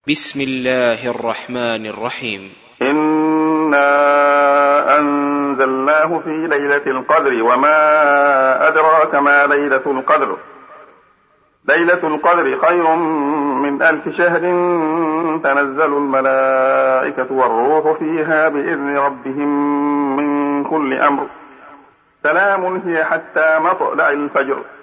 بسم الله الرحمن الرحيم. إنا أنزلناه في ليلة القدر وما أدراك ما ليلة القدر. ليلة القدر خير من 1000 شهر. تنزل الملائكة والروح فيها بإذن ربهم من كل أمر. سلام هي حتى مطلع الفجر.